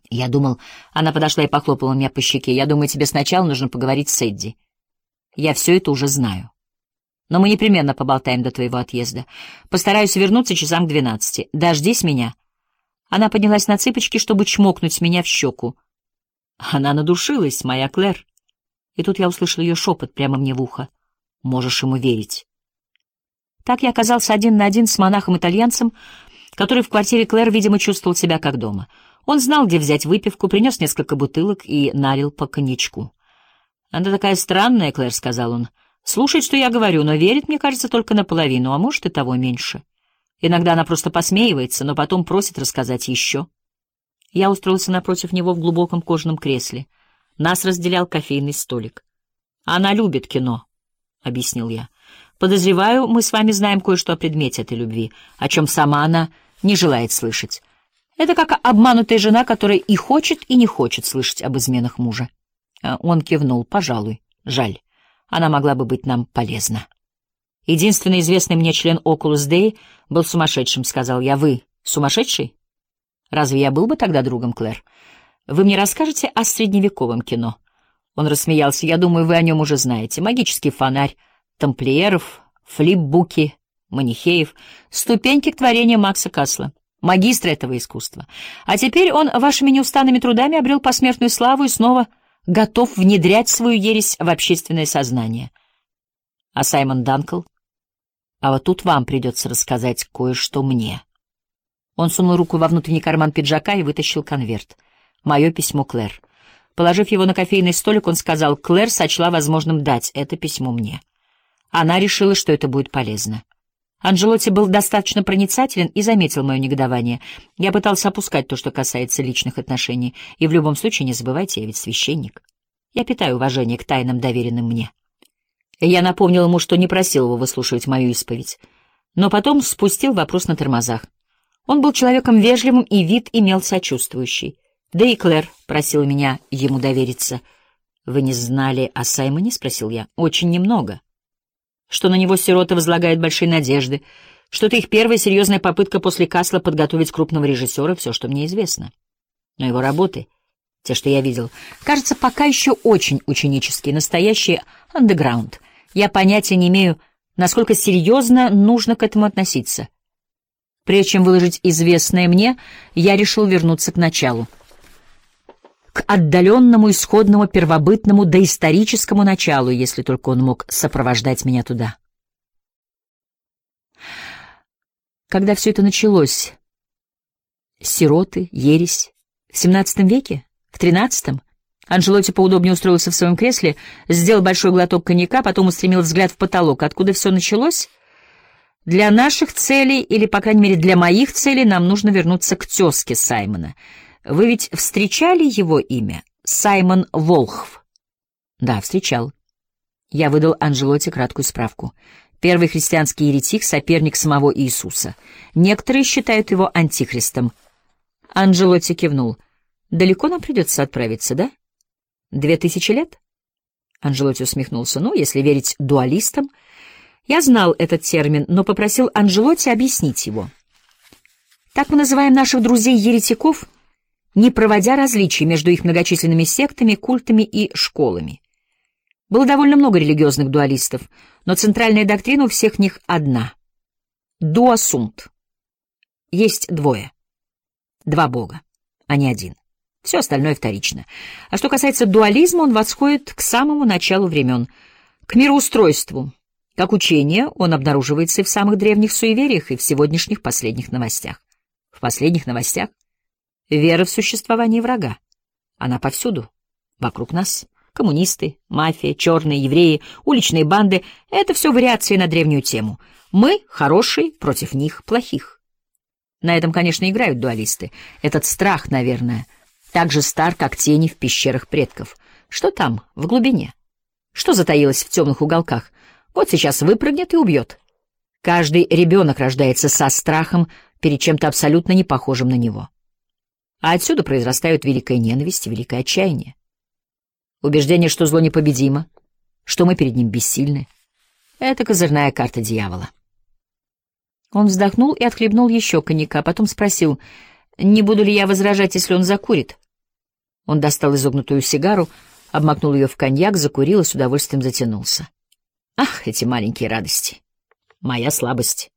Я думал, она подошла и похлопала меня по щеке. Я думаю, тебе сначала нужно поговорить с Эдди. Я все это уже знаю. Но мы непременно поболтаем до твоего отъезда. Постараюсь вернуться часам к 12. Дождись меня. Она поднялась на цыпочки, чтобы чмокнуть меня в щеку. Она надушилась, моя Клэр. И тут я услышал ее шепот прямо мне в ухо. Можешь ему верить. Так я оказался один на один с монахом-итальянцем, который в квартире Клэр, видимо, чувствовал себя как дома. Он знал, где взять выпивку, принес несколько бутылок и налил по коньячку. «Она такая странная, Клэр», — сказал он. «Слушает, что я говорю, но верит, мне кажется, только наполовину, а может, и того меньше. Иногда она просто посмеивается, но потом просит рассказать еще». Я устроился напротив него в глубоком кожаном кресле. Нас разделял кофейный столик. «Она любит кино», — объяснил я. «Подозреваю, мы с вами знаем кое-что о предмете этой любви, о чем сама она не желает слышать. Это как обманутая жена, которая и хочет, и не хочет слышать об изменах мужа». Он кивнул. «Пожалуй. Жаль. Она могла бы быть нам полезна». «Единственный известный мне член Oculus Dei был сумасшедшим», — сказал я. «Вы сумасшедший? Разве я был бы тогда другом, Клэр? Вы мне расскажете о средневековом кино?» Он рассмеялся. «Я думаю, вы о нем уже знаете. Магический фонарь, тамплиеров, флипбуки, манихеев, ступеньки к творению Макса Касла, магистра этого искусства. А теперь он вашими неустанными трудами обрел посмертную славу и снова готов внедрять свою ересь в общественное сознание. А Саймон Данкл? А вот тут вам придется рассказать кое-что мне». Он сунул руку во внутренний карман пиджака и вытащил конверт. Мое письмо Клэр. Положив его на кофейный столик, он сказал: «Клэр сочла возможным дать это письмо мне. Она решила, что это будет полезно». Анджелотти был достаточно проницателен и заметил мое негодование. Я пытался опускать то, что касается личных отношений, и в любом случае не забывайте, я ведь священник. Я питаю уважение к тайнам, доверенным мне. Я напомнил ему, что не просил его выслушивать мою исповедь, но потом спустил вопрос на тормозах. Он был человеком вежливым, и вид имел сочувствующий. Да и Клэр просила меня ему довериться. «Вы не знали о Саймоне?» — спросил я. «Очень немного. Что на него сирота возлагает большие надежды, что это их первая серьезная попытка после Касла подготовить крупного режиссера, все, что мне известно. Но его работы, те, что я видел, кажется, пока еще очень ученические, настоящий андеграунд. Я понятия не имею, насколько серьезно нужно к этому относиться. Прежде чем выложить известное мне, я решил вернуться к началу. К отдаленному, исходному, первобытному, доисторическому началу, если только он мог сопровождать меня туда. Когда все это началось? Сироты, ересь. В XVII веке? В XIII? Анджелотти поудобнее устроился в своем кресле, сделал большой глоток коньяка, потом устремил взгляд в потолок. Откуда все началось? Для наших целей, или, по крайней мере, для моих целей, нам нужно вернуться к тезке Саймона. Вы ведь встречали его имя? Саймон Волхв. Да, встречал. Я выдал Анджелотти краткую справку. Первый христианский еретик, соперник самого Иисуса. Некоторые считают его антихристом. Анджелотти кивнул. Далеко нам придется отправиться, да? 2000 лет? Анджелотти усмехнулся. Ну, если верить дуалистам. Я знал этот термин, но попросил Анджелотти объяснить его. Так мы называем наших друзей-еретиков, не проводя различий между их многочисленными сектами, культами и школами. Было довольно много религиозных дуалистов, но центральная доктрина у всех них одна. Дуа сунт. Есть двое. Два бога, а не один. Все остальное вторично. А что касается дуализма, он восходит к самому началу времен, к мироустройству. Как учение, он обнаруживается и в самых древних суевериях, и в сегодняшних последних новостях. В последних новостях вера в существование врага. Она повсюду, вокруг нас. Коммунисты, мафия, черные, евреи, уличные банды — это все вариации на древнюю тему. Мы — хорошие, против них — плохих. На этом, конечно, играют дуалисты. Этот страх, наверное, так же стар, как тени в пещерах предков. Что там, в глубине? Что затаилось в темных уголках? Вот сейчас выпрыгнет и убьет. Каждый ребенок рождается со страхом перед чем-то абсолютно не похожим на него. А отсюда произрастают великая ненависть и великое отчаяние. Убеждение, что зло непобедимо, что мы перед ним бессильны — это козырная карта дьявола. Он вздохнул и отхлебнул еще коньяка, потом спросил, не буду ли я возражать, если он закурит. Он достал изогнутую сигару, обмакнул ее в коньяк, закурил и с удовольствием затянулся. Ах, эти маленькие радости! Моя слабость.